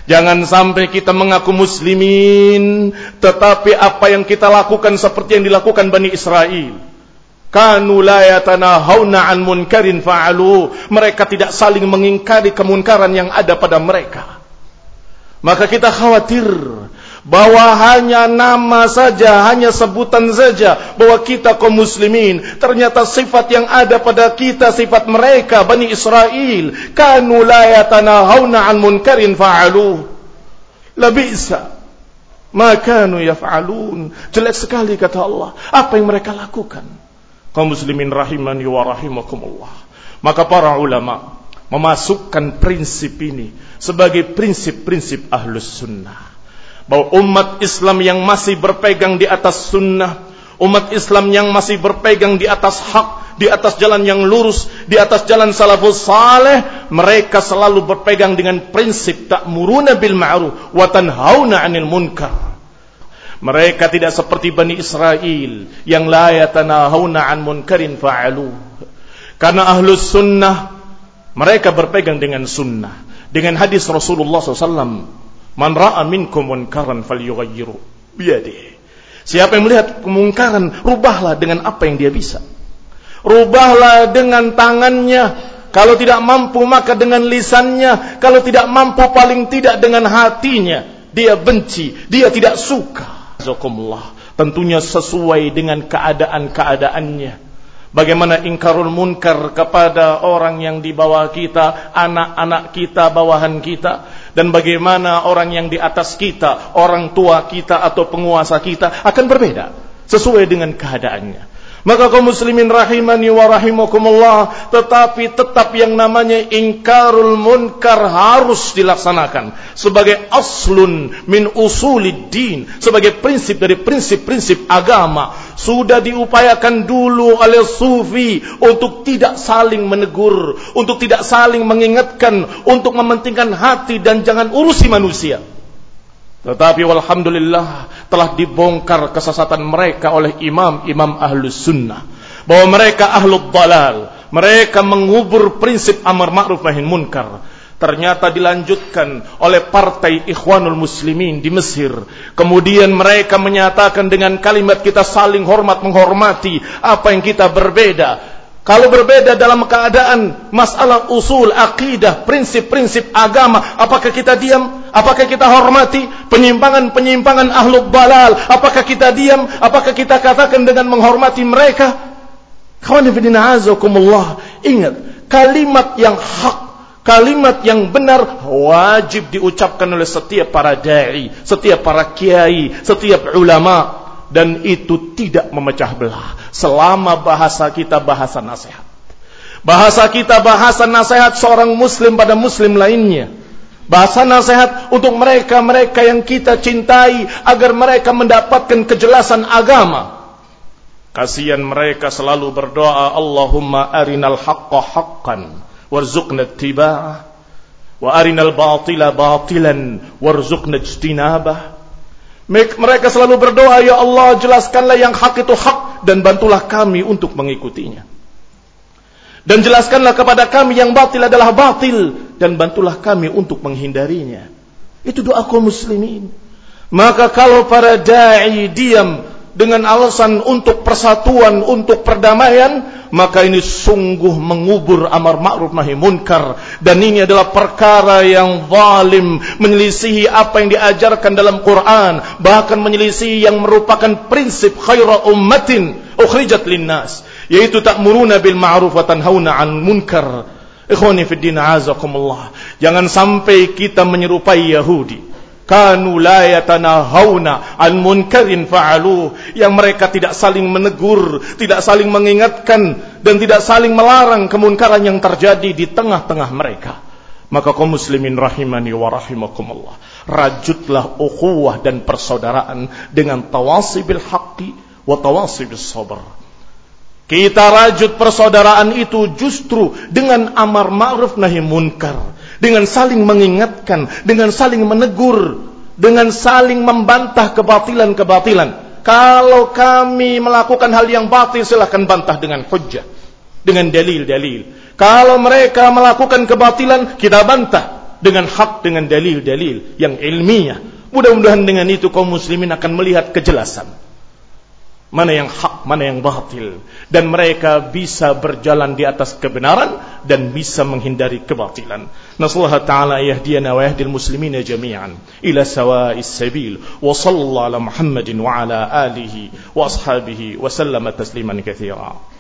Jangan sampai kita mengaku muslimin, tetapi apa yang kita lakukan seperti yang dilakukan Bani Israel. Kanu la yatanahawna an munkarin fa'alu. Mereka tidak saling mengingkari kemunkaran yang ada pada mereka. Maka kita khawatir bahwa hanya nama saja, hanya sebutan saja bahwa kita kaum muslimin, ternyata sifat yang ada pada kita sifat mereka Bani Israel. Kanu la yatanahawna an munkarin fa'alu. Labisa ma kanu yaf'alun. Jelek sekali kata Allah apa yang mereka lakukan. Kaum muslimin rahimani wa rahimakumullah. Maka para ulama memasukkan prinsip ini sebagai prinsip-prinsip ahlus sunnah, bahwa umat Islam yang masih berpegang di atas sunnah, umat Islam yang masih berpegang di atas hak, di atas jalan yang lurus, di atas jalan salafus saleh, mereka selalu berpegang dengan prinsip ta'muruna bil ma'ruf wa tanhauna 'anil munkar. Mereka tidak seperti Bani Israel yang la yatanahawna 'an munkarin fa'alu. Karena ahlus sunnah mereka berpegang dengan sunnah, dengan hadis Rasulullah SAW. Man ra'a minkum munkaran falyughayyiru biyadihi. Siapa yang melihat kemungkaran, rubahlah dengan apa yang dia bisa. Rubahlah dengan tangannya. Kalau tidak mampu maka dengan lisannya. Kalau tidak mampu paling tidak dengan hatinya. Dia benci, dia tidak suka. Tentunya sesuai dengan keadaan-keadaannya. Bagaimana ingkarul munkar kepada orang yang di bawah kita, anak-anak kita, bawahan kita, dan bagaimana orang yang di atas kita, orang tua kita atau penguasa kita akan berbeda sesuai dengan keadaannya. Maka kaum muslimin rahimani wa rahimakumullah, tetapi tetap yang namanya ingkarul munkar harus dilaksanakan sebagai aslun min usuliddin, sebagai prinsip dari prinsip-prinsip agama. Sudah diupayakan dulu oleh sufi untuk tidak saling menegur, untuk tidak saling mengingatkan, untuk mementingkan hati dan jangan urusi manusia. Tetapi walhamdulillah telah dibongkar kesesatan mereka oleh imam-imam ahlus sunnah, bahwa mereka ahlul dalal, mereka mengubur prinsip amar ma'ruf nahi munkar. Ternyata dilanjutkan oleh partai Ikhwanul Muslimin di Mesir. Kemudian mereka menyatakan dengan kalimat kita saling hormat menghormati apa yang kita berbeda. Kalau berbeda dalam keadaan masalah usul, akidah, prinsip-prinsip agama, apakah kita diam? Apakah kita hormati penyimpangan-penyimpangan ahlul balal? Apakah kita diam? Apakah kita katakan dengan menghormati mereka? Khawani fillah azakumullah. Ingat, kalimat yang hak, kalimat yang benar wajib diucapkan oleh setiap para da'i, setiap para kiai, setiap ulama. Dan itu tidak memecah belah selama bahasa kita bahasa nasihat. Bahasa kita bahasa nasihat seorang muslim pada muslim lainnya. Bahasa nasihat untuk mereka-mereka yang kita cintai agar mereka mendapatkan kejelasan agama. Kasihan mereka selalu berdoa, Allahumma arinal haqqa haqqan warzuqna ittiba'ah wa arinal batila batilan warzuqna ijtinabah. Mereka selalu berdoa, ya Allah, jelaskanlah yang hak itu hak dan bantulah kami untuk mengikutinya. Dan jelaskanlah kepada kami yang batil adalah batil dan bantulah kami untuk menghindarinya. Itu doa kaum muslimin. Maka kalau para da'i diam dengan alasan untuk persatuan, untuk perdamaian, maka ini sungguh mengubur amar ma'ruf nahi munkar, dan ini adalah perkara yang zalim, menyelisihi apa yang diajarkan dalam Quran, bahkan menyelisihi yang merupakan prinsip khaira ummatin ukhrijat linnas, yaitu ta'muruna bil ma'ruf wa tanhauna 'anil munkar. Ikhwani fid din azakumullah, jangan sampai kita menyerupai Yahudi. Kanu la yatanahawna an munkarin fa'aluh, yang mereka tidak saling menegur, tidak saling mengingatkan, dan tidak saling melarang kemunkaran yang terjadi di tengah-tengah mereka. Maka kaum muslimin rahimani wa rahimakumullah, rajutlah ukhuwah dan persaudaraan dengan tawasi bil haqqi wa tawasi bis sabr. Kita rajut persaudaraan itu justru dengan amar ma'ruf nahi munkar, dengan saling mengingatkan, dengan saling menegur, dengan saling membantah kebatilan-kebatilan. Kalau kami melakukan hal yang batil, silahkan bantah dengan hujjah, dengan dalil-dalil. Kalau mereka melakukan kebatilan, kita bantah dengan hak, dengan dalil-dalil yang ilmiah. Mudah-mudahan dengan itu kaum muslimin akan melihat kejelasan mana yang hak, mana yang batil, dan mereka bisa berjalan di atas kebenaran dan bisa menghindari kebatilan. Nasallahu ta'ala yahdiyana wa yahdil muslimina jami'an ila sawa'is sabil, wa sallallahu ala Muhammadin wa ala alihi wa ashabihi wa sallama tasliman katsira.